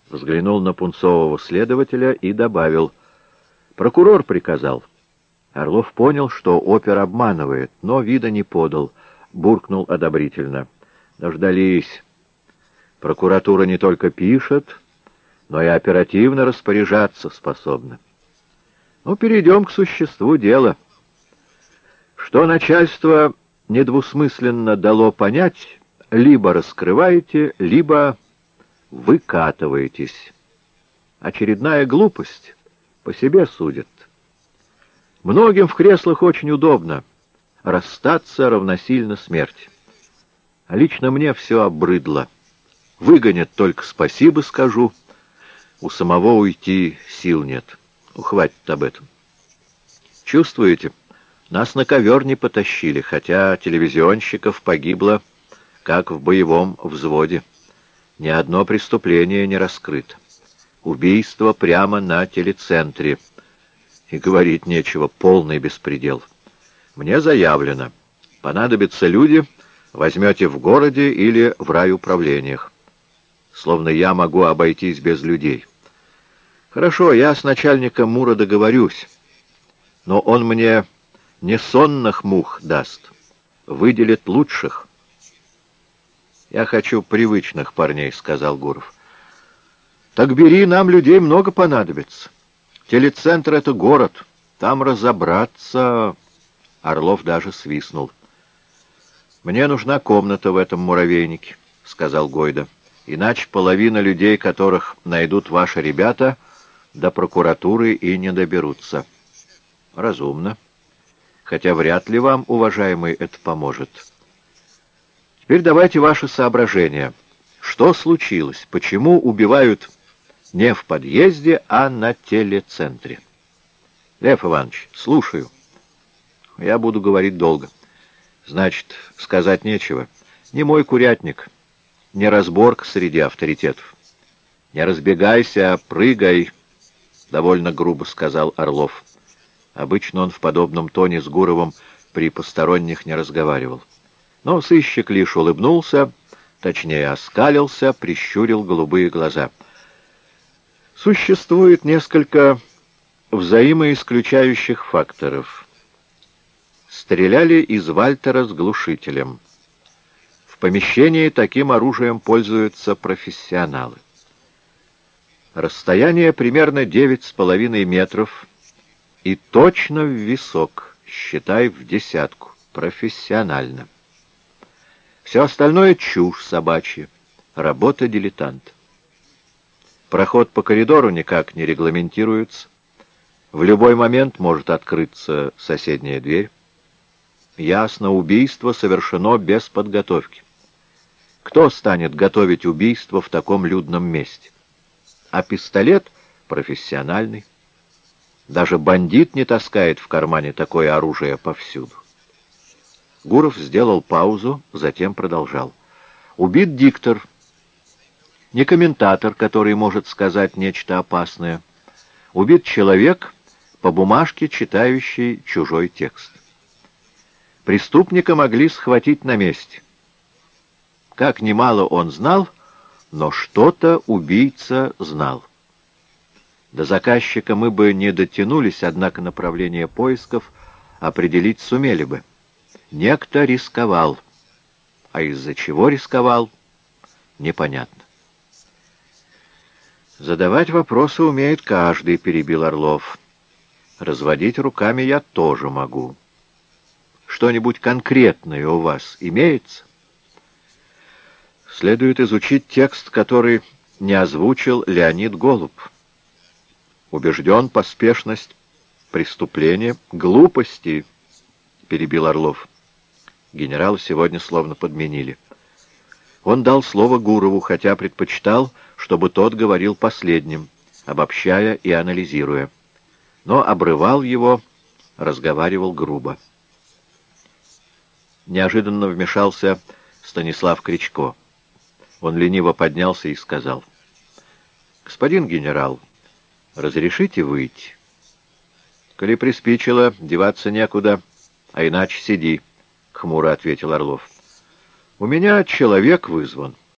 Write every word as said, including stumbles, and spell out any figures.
Взглянул на пунцового следователя и добавил: «Прокурор приказал». Орлов понял, что опер обманывает, но вида не подал, буркнул одобрительно: «Дождались. Прокуратура не только пишет, но и оперативно распоряжаться способна. Ну, перейдем к существу дела. Что начальство недвусмысленно дало понять, либо раскрываете, либо выкатываетесь. Очередная глупость по себе судит. Многим в креслах очень удобно. Расстаться равносильно смерти. А лично мне все обрыдло. Выгонят, только спасибо скажу. У самого уйти сил нет. Ну, хватит об этом. Чувствуете, нас на ковер не потащили, хотя телевизионщиков погибло, как в боевом взводе. Ни одно преступление не раскрыто. Убийство прямо на телецентре. И говорить нечего, полный беспредел. Мне заявлено, понадобятся люди, возьмете в городе или в райуправлениях. Словно я могу обойтись без людей. Хорошо, я с начальником МУРа договорюсь, но он мне не сонных мух даст, выделит лучших. «Я хочу привычных парней», — сказал Гуров. «Так бери, нам людей много понадобится. Телецентр — это город, там разобраться...» Орлов даже свистнул. «Мне нужна комната в этом муравейнике», — сказал Гойда. «Иначе половина людей, которых найдут ваши ребята, до прокуратуры и не доберутся». «Разумно. Хотя вряд ли вам, уважаемый, это поможет. Теперь давайте ваши соображения. Что случилось? Почему убивают не в подъезде, а на телецентре?» «Лев Иванович, слушаю. Я буду говорить долго. Значит, сказать нечего. Не мой курятник, не разборка среди авторитетов. Не разбегайся, а прыгай», — довольно грубо сказал Орлов. Обычно он в подобном тоне с Гуровым при посторонних не разговаривал. Но сыщик лишь улыбнулся, точнее оскалился, прищурил голубые глаза. Существует несколько взаимоисключающих факторов. Стреляли из Вальтера с глушителем. В помещении таким оружием пользуются профессионалы. Расстояние примерно девять с половиной метров и точно в висок, считай в десятку, профессионально. Все остальное чушь собачья, работа дилетанта. Проход по коридору никак не регламентируется. В любой момент может открыться соседняя дверь. Ясно, убийство совершено без подготовки. Кто станет готовить убийство в таком людном месте? А пистолет профессиональный. Даже бандит не таскает в кармане такое оружие повсюду. Гуров сделал паузу, затем продолжал. Убит диктор. Не комментатор, который может сказать нечто опасное. Убит человек, по бумажке читающий чужой текст. Преступника могли схватить на месте. Как немало он знал, но что-то убийца знал. До заказчика мы бы не дотянулись, однако направление поисков определить сумели бы. Некто рисковал. А из-за чего рисковал, непонятно. «Задавать вопросы умеет каждый», — перебил Орлов. «Разводить руками я тоже могу. Что-нибудь конкретное у вас имеется?» Следует изучить текст, который не озвучил Леонид Голуб. Убежден, поспешность преступления, глупости, — перебил Орлов. Генерала сегодня словно подменили. Он дал слово Гурову, хотя предпочитал, чтобы тот говорил последним, обобщая и анализируя. Но обрывал его, разговаривал грубо. Неожиданно вмешался Станислав Кричко. Он лениво поднялся и сказал: «Господин генерал, разрешите выйти?» «Коли приспичило, деваться некуда, а иначе сиди», — хмуро ответил Орлов. «У меня человек вызван».